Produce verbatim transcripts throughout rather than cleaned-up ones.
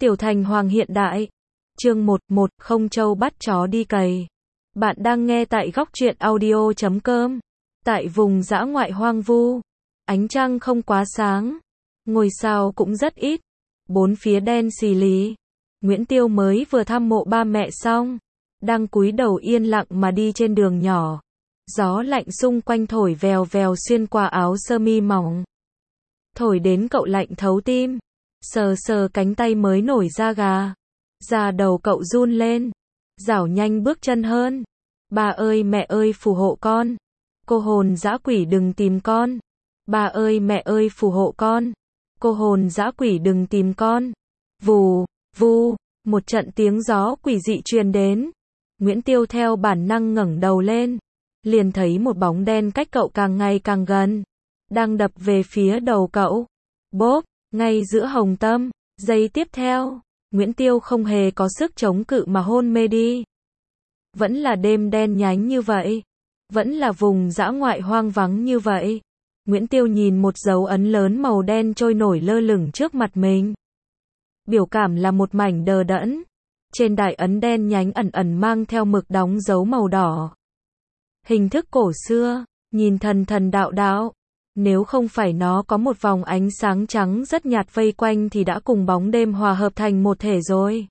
Tiểu Thành Hoàng hiện đại. Chương một, một, không trâu bắt chó đi cày. Bạn đang nghe tại góc truyện audio chấm com. Tại vùng dã ngoại hoang vu, ánh trăng không quá sáng, ngôi sao cũng rất ít, bốn phía đen xì lì. Nguyễn Tiêu mới vừa thăm mộ ba mẹ xong, đang cúi đầu yên lặng mà đi trên đường nhỏ. Gió lạnh xung quanh thổi vèo vèo xuyên qua áo sơ mi mỏng, thổi đến cậu lạnh thấu tim. Sờ sờ cánh tay mới nổi da gà, da đầu cậu run lên, dảo nhanh bước chân hơn. Ba ơi mẹ ơi phù hộ con, cô hồn dã quỷ đừng tìm con. Ba ơi mẹ ơi phù hộ con, cô hồn dã quỷ đừng tìm con. Vù, vu, một trận tiếng gió quỷ dị truyền đến. Nguyễn Tiêu theo bản năng ngẩng đầu lên, liền thấy một bóng đen cách cậu càng ngày càng gần, đang đập về phía đầu cậu. Bốp, ngay giữa hồng tâm. Giây tiếp theo, Nguyễn Tiêu không hề có sức chống cự mà hôn mê đi. Vẫn là đêm đen nhánh như vậy, vẫn là vùng dã ngoại hoang vắng như vậy. Nguyễn Tiêu nhìn một dấu ấn lớn màu đen trôi nổi lơ lửng trước mặt mình. Biểu cảm là một mảnh đờ đẫn. Trên đại ấn đen nhánh ẩn ẩn mang theo mực đóng dấu màu đỏ. Hình thức cổ xưa, nhìn thần thần đạo đạo. Nếu không phải nó có một vòng ánh sáng trắng rất nhạt vây quanh thì đã cùng bóng đêm hòa hợp thành một thể rồi.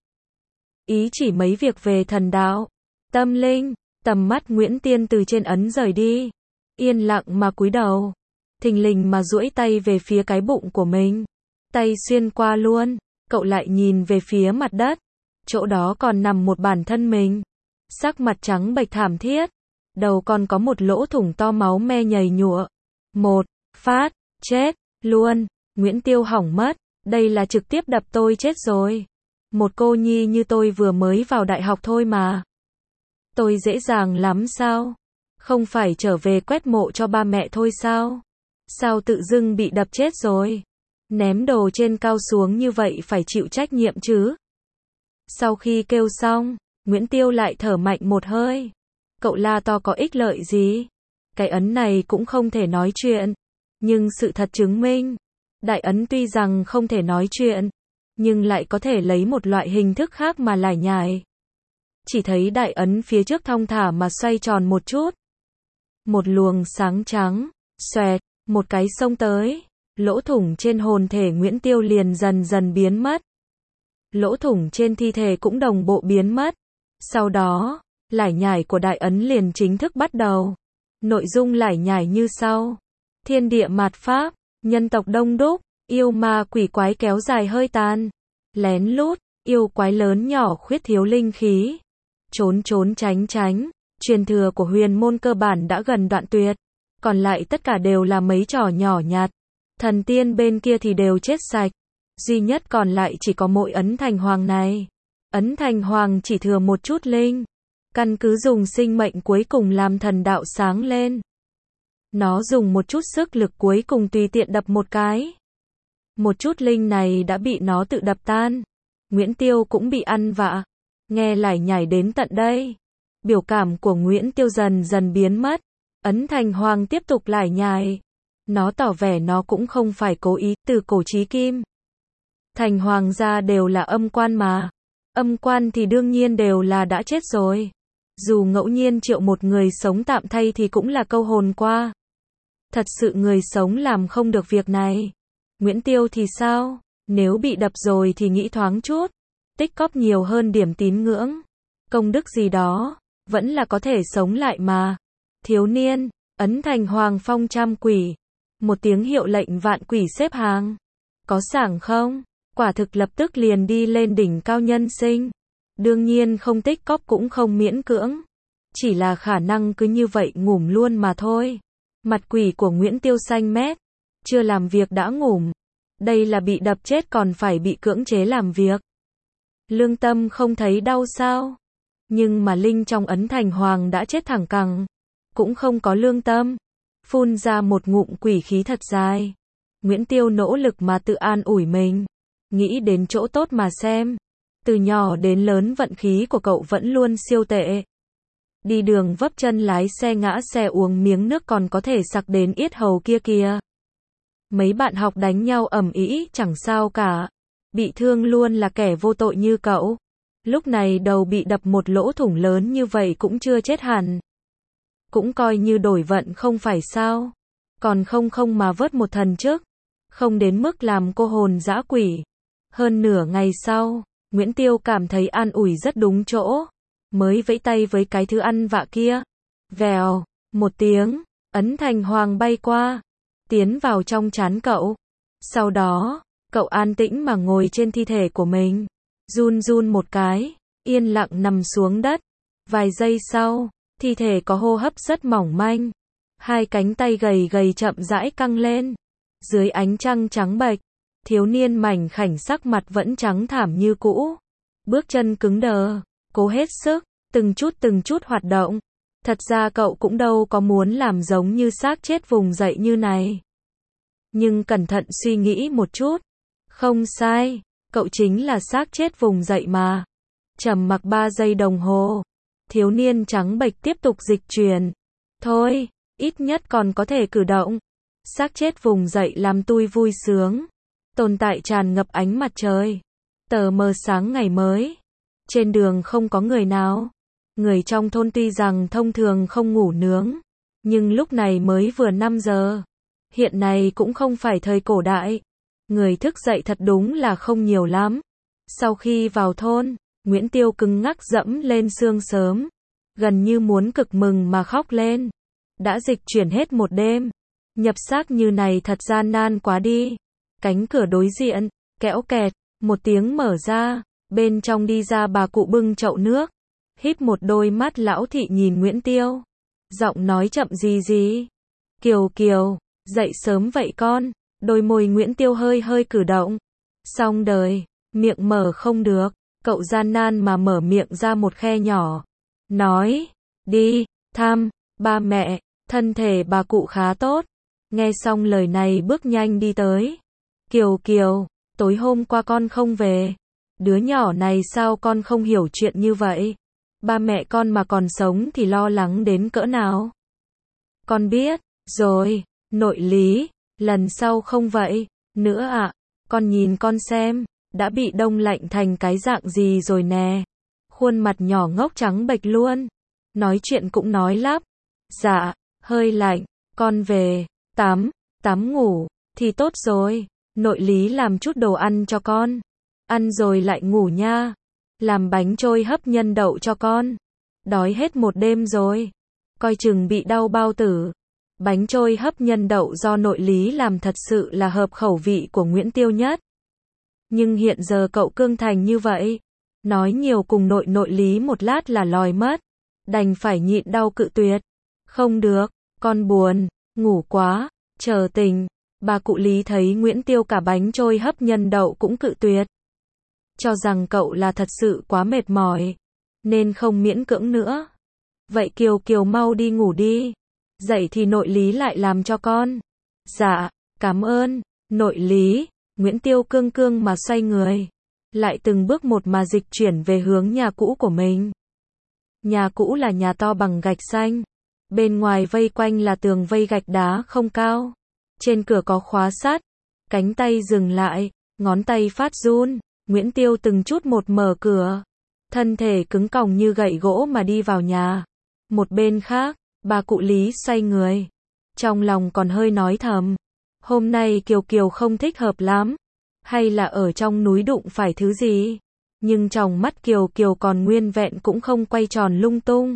Ý chỉ mấy việc về thần đạo, tâm linh. Tầm mắt Nguyễn Tiên từ trên ấn rời đi, yên lặng mà cúi đầu, thình lình mà duỗi tay về phía cái bụng của mình. Tay xuyên qua luôn, cậu lại nhìn về phía mặt đất, chỗ đó còn nằm một bản thân mình, sắc mặt trắng bệch thảm thiết, đầu còn có một lỗ thủng to máu me nhầy nhụa. Một phát, chết luôn. Nguyễn Tiêu hỏng mất, đây là trực tiếp đập tôi chết rồi. Một cô nhi như tôi vừa mới vào đại học thôi mà. Tôi dễ dàng lắm sao? Không phải trở về quét mộ cho ba mẹ thôi sao? Sao tự dưng bị đập chết rồi? Ném đồ trên cao xuống như vậy phải chịu trách nhiệm chứ? Sau khi kêu xong, Nguyễn Tiêu lại thở mạnh một hơi. Cậu la to có ích lợi gì? Cái ấn này cũng không thể nói chuyện. Nhưng sự thật chứng minh, đại ấn tuy rằng không thể nói chuyện, nhưng lại có thể lấy một loại hình thức khác mà lải nhải. Chỉ thấy đại ấn phía trước thong thả mà xoay tròn một chút. Một luồng sáng trắng, xoẹt, một cái xông tới. Lỗ thủng trên hồn thể Nguyễn Tiêu liền dần dần biến mất. Lỗ thủng trên thi thể cũng đồng bộ biến mất. Sau đó, lải nhải của đại ấn liền chính thức bắt đầu. Nội dung lải nhải như sau. Thiên địa mạt pháp, nhân tộc đông đúc, yêu ma quỷ quái kéo dài hơi tàn. Lén lút, yêu quái lớn nhỏ khuyết thiếu linh khí. Trốn trốn tránh tránh, truyền thừa của huyền môn cơ bản đã gần đoạn tuyệt. Còn lại tất cả đều là mấy trò nhỏ nhặt. Thần tiên bên kia thì đều chết sạch. Duy nhất còn lại chỉ có mỗi ấn thành hoàng này. Ấn thành hoàng chỉ thừa một chút linh. Căn cứ dùng sinh mệnh cuối cùng làm thần đạo sáng lên. Nó dùng một chút sức lực cuối cùng tùy tiện đập một cái. Một chút linh này đã bị nó tự đập tan. Nguyễn Tiêu cũng bị ăn vạ. Nghe lải nhải đến tận đây, biểu cảm của Nguyễn Tiêu dần dần biến mất. Ấn thành hoàng tiếp tục lải nhải. Nó tỏ vẻ nó cũng không phải cố ý. Từ cổ chí kim, thành hoàng gia đều là âm quan mà. Âm quan thì đương nhiên đều là đã chết rồi. Dù ngẫu nhiên triệu một người sống tạm thay thì cũng là câu hồn qua. Thật sự người sống làm không được việc này. Nguyễn Tiêu thì sao? Nếu bị đập rồi thì nghĩ thoáng chút. Tích cóp nhiều hơn điểm tín ngưỡng. Công đức gì đó. Vẫn là có thể sống lại mà. Thiếu niên, ấn thành hoàng phong trăm quỷ. Một tiếng hiệu lệnh vạn quỷ xếp hàng. Có sảng không? Quả thực lập tức liền đi lên đỉnh cao nhân sinh. Đương nhiên không tích cóp cũng không miễn cưỡng. Chỉ là khả năng cứ như vậy ngủm luôn mà thôi. Mặt quỷ của Nguyễn Tiêu xanh mét. Chưa làm việc đã ngủm. Đây là bị đập chết còn phải bị cưỡng chế làm việc. Lương tâm không thấy đau sao? Nhưng mà linh trong ấn thành hoàng đã chết thẳng cẳng. Cũng không có lương tâm. Phun ra một ngụm quỷ khí thật dài. Nguyễn Tiêu nỗ lực mà tự an ủi mình. Nghĩ đến chỗ tốt mà xem. Từ nhỏ đến lớn vận khí của cậu vẫn luôn siêu tệ. Đi đường vấp chân lái xe ngã xe uống miếng nước còn có thể sặc đến yết hầu kia kìa. Mấy bạn học đánh nhau ầm ĩ chẳng sao cả. Bị thương luôn là kẻ vô tội như cậu. Lúc này đầu bị đập một lỗ thủng lớn như vậy cũng chưa chết hẳn. Cũng coi như đổi vận không phải sao. Còn không không mà vớt một thần chức. Không đến mức làm cô hồn dã quỷ. Hơn nửa ngày sau, Nguyễn Tiêu cảm thấy an ủi rất đúng chỗ. Mới vẫy tay với cái thứ ăn vạ kia. Vèo, một tiếng, ấn thành hoàng bay qua. Tiến vào trong trán cậu. Sau đó, cậu an tĩnh mà ngồi trên thi thể của mình. Run run một cái, yên lặng nằm xuống đất. Vài giây sau, thi thể có hô hấp rất mỏng manh. Hai cánh tay gầy gầy chậm rãi căng lên. Dưới ánh trăng trắng bệch, thiếu niên mảnh khảnh sắc mặt vẫn trắng thảm như cũ. Bước chân cứng đờ, cố hết sức, từng chút từng chút hoạt động. Thật ra cậu cũng đâu có muốn làm giống như xác chết vùng dậy như này. Nhưng cẩn thận suy nghĩ một chút. Không sai, cậu chính là xác chết vùng dậy mà. Trầm mặc ba giây đồng hồ. Thiếu niên trắng bệch tiếp tục dịch chuyển. Thôi, ít nhất còn có thể cử động. Xác chết vùng dậy làm tui vui sướng. Tồn tại tràn ngập ánh mặt trời. Tờ mờ sáng ngày mới. Trên đường không có người nào. Người trong thôn tuy rằng thông thường không ngủ nướng. Nhưng lúc này mới vừa năm giờ. Hiện này cũng không phải thời cổ đại. Người thức dậy thật đúng là không nhiều lắm. Sau khi vào thôn, Nguyễn Tiêu cứng ngắc dẫm lên xương sớm. Gần như muốn cực mừng mà khóc lên. Đã dịch chuyển hết một đêm. Nhập xác như này thật gian nan quá đi. Cánh cửa đối diện, kẽo kẹt, một tiếng mở ra. Bên trong đi ra bà cụ bưng chậu nước. Híp một đôi mắt lão thị nhìn Nguyễn Tiêu. Giọng nói chậm gì gì. Kiều Kiều, dậy sớm vậy con. Đôi môi Nguyễn Tiêu hơi hơi cử động. Xong đời, miệng mở không được. Cậu gian nan mà mở miệng ra một khe nhỏ. Nói, đi, thăm, ba mẹ. Thân thể bà cụ khá tốt. Nghe xong lời này bước nhanh đi tới. Kiều Kiều, tối hôm qua con không về. Đứa nhỏ này sao con không hiểu chuyện như vậy? Ba mẹ con mà còn sống thì lo lắng đến cỡ nào? Con biết, rồi, nội lý, lần sau không vậy, nữa ạ, à, con nhìn con xem, đã bị đông lạnh thành cái dạng gì rồi nè. Khuôn mặt nhỏ ngốc trắng bệch luôn, nói chuyện cũng nói lắp. Dạ, hơi lạnh, con về, tắm, tắm ngủ, thì tốt rồi, nội lý làm chút đồ ăn cho con. Ăn rồi lại ngủ nha. Làm bánh trôi hấp nhân đậu cho con. Đói hết một đêm rồi. Coi chừng bị đau bao tử. Bánh trôi hấp nhân đậu do nội lý làm thật sự là hợp khẩu vị của Nguyễn Tiêu nhất. Nhưng hiện giờ cậu cương thành như vậy. Nói nhiều cùng nội nội lý một lát là lòi mất. Đành phải nhịn đau cự tuyệt. Không được, con buồn, ngủ quá, chờ tỉnh. Bà cụ Lý thấy Nguyễn Tiêu cả bánh trôi hấp nhân đậu cũng cự tuyệt. Cho rằng cậu là thật sự quá mệt mỏi. Nên không miễn cưỡng nữa. Vậy Kiều Kiều mau đi ngủ đi. Dậy thì nội lý lại làm cho con. Dạ, cảm ơn, nội lý. Nguyễn Tiêu cương cương mà xoay người. Lại từng bước một mà dịch chuyển về hướng nhà cũ của mình. Nhà cũ là nhà to bằng gạch xanh. Bên ngoài vây quanh là tường vây gạch đá không cao. Trên cửa có khóa sắt. Cánh tay dừng lại, ngón tay phát run. Nguyễn Tiêu từng chút một mở cửa. Thân thể cứng còng như gậy gỗ mà đi vào nhà. Một bên khác, bà cụ Lý xoay người. Trong lòng còn hơi nói thầm. Hôm nay Kiều Kiều không thích hợp lắm. Hay là ở trong núi đụng phải thứ gì. Nhưng trong mắt Kiều Kiều còn nguyên vẹn cũng không quay tròn lung tung.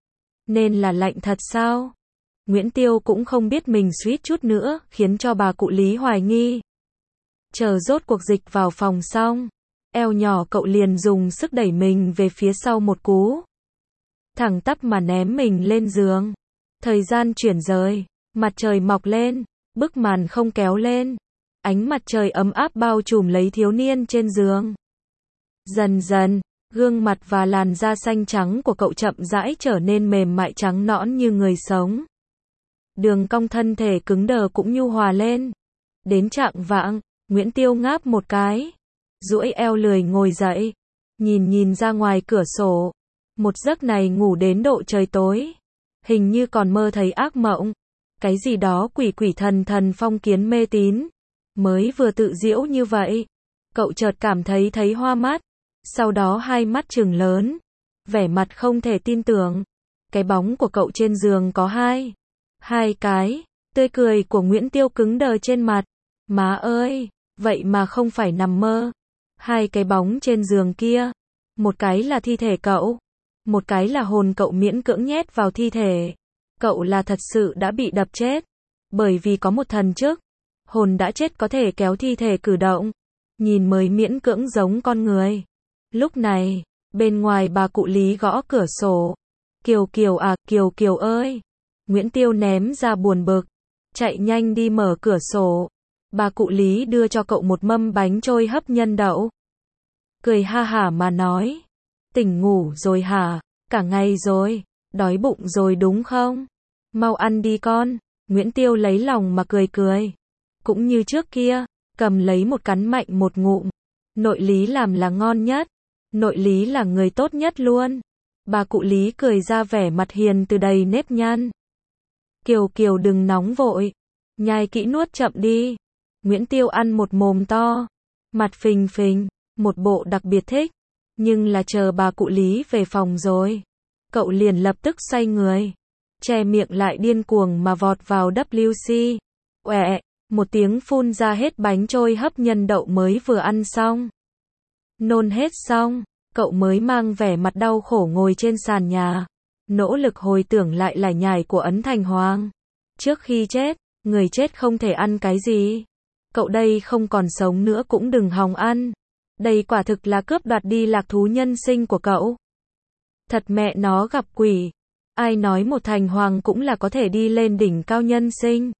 Nên là lạnh thật sao? Nguyễn Tiêu cũng không biết mình suýt chút nữa khiến cho bà cụ Lý hoài nghi. Chờ rốt cuộc dịch vào phòng xong. Eo nhỏ cậu liền dùng sức đẩy mình về phía sau một cú. Thẳng tắp mà ném mình lên giường. Thời gian chuyển rời. Mặt trời mọc lên. Bức màn không kéo lên. Ánh mặt trời ấm áp bao trùm lấy thiếu niên trên giường. Dần dần, gương mặt và làn da xanh trắng của cậu chậm rãi trở nên mềm mại trắng nõn như người sống. Đường cong thân thể cứng đờ cũng nhu hòa lên. Đến chạng vạng, Nguyễn Tiêu ngáp một cái. Duỗi eo lười ngồi dậy. Nhìn nhìn ra ngoài cửa sổ. Một giấc này ngủ đến độ trời tối. Hình như còn mơ thấy ác mộng. Cái gì đó quỷ quỷ thần thần phong kiến mê tín. Mới vừa tự giễu như vậy. Cậu chợt cảm thấy thấy hoa mắt. Sau đó hai mắt trừng lớn. Vẻ mặt không thể tin tưởng. Cái bóng của cậu trên giường có hai. Hai cái. Tươi cười của Nguyễn Tiêu cứng đờ trên mặt. Má ơi, vậy mà không phải nằm mơ. Hai cái bóng trên giường kia. Một cái là thi thể cậu. Một cái là hồn cậu miễn cưỡng nhét vào thi thể. Cậu là thật sự đã bị đập chết. Bởi vì có một thần chức. Hồn đã chết có thể kéo thi thể cử động. Nhìn mới miễn cưỡng giống con người. Lúc này, bên ngoài bà cụ Lý gõ cửa sổ. Kiều Kiều à, Kiều Kiều ơi. Nguyễn Tiêu ném ra buồn bực. Chạy nhanh đi mở cửa sổ. Bà cụ Lý đưa cho cậu một mâm bánh trôi hấp nhân đậu. Cười ha hả mà nói. Tỉnh ngủ rồi hả? Cả ngày rồi. Đói bụng rồi đúng không? Mau ăn đi con. Nguyễn Tiêu lấy lòng mà cười cười. Cũng như trước kia, cầm lấy một cắn mạnh một ngụm. Nội Lý làm là ngon nhất. Nội Lý là người tốt nhất luôn. Bà cụ Lý cười ra vẻ mặt hiền từ đầy nếp nhăn. Kiều Kiều đừng nóng vội. Nhai kỹ nuốt chậm đi. Nguyễn Tiêu ăn một mồm to. Mặt phình phình. Một bộ đặc biệt thích. Nhưng là chờ bà cụ Lý về phòng rồi. Cậu liền lập tức xoay người. Che miệng lại điên cuồng mà vọt vào W C. Uẹ, một tiếng phun ra hết bánh trôi hấp nhân đậu mới vừa ăn xong. Nôn hết xong, cậu mới mang vẻ mặt đau khổ ngồi trên sàn nhà. Nỗ lực hồi tưởng lại lải nhải của Ấn Thành Hoàng. Trước khi chết, người chết không thể ăn cái gì. Cậu đây không còn sống nữa cũng đừng hòng ăn. Đây quả thực là cướp đoạt đi lạc thú nhân sinh của cậu. Thật mẹ nó gặp quỷ. Ai nói một thành hoàng cũng là có thể đi lên đỉnh cao nhân sinh.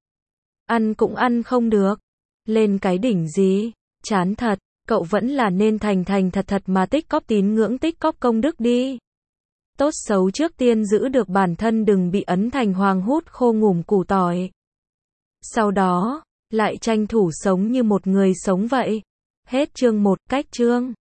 Ăn cũng ăn không được. Lên cái đỉnh gì? Chán thật. Cậu vẫn là nên thành thành thật thật mà tích cóp tín ngưỡng tích cóp công đức đi. Tốt xấu trước tiên giữ được bản thân đừng bị Ấn Thành Hoàng hút khô ngủm củ tỏi. Sau đó, lại tranh thủ sống như một người sống vậy. Hết chương một, cách chương.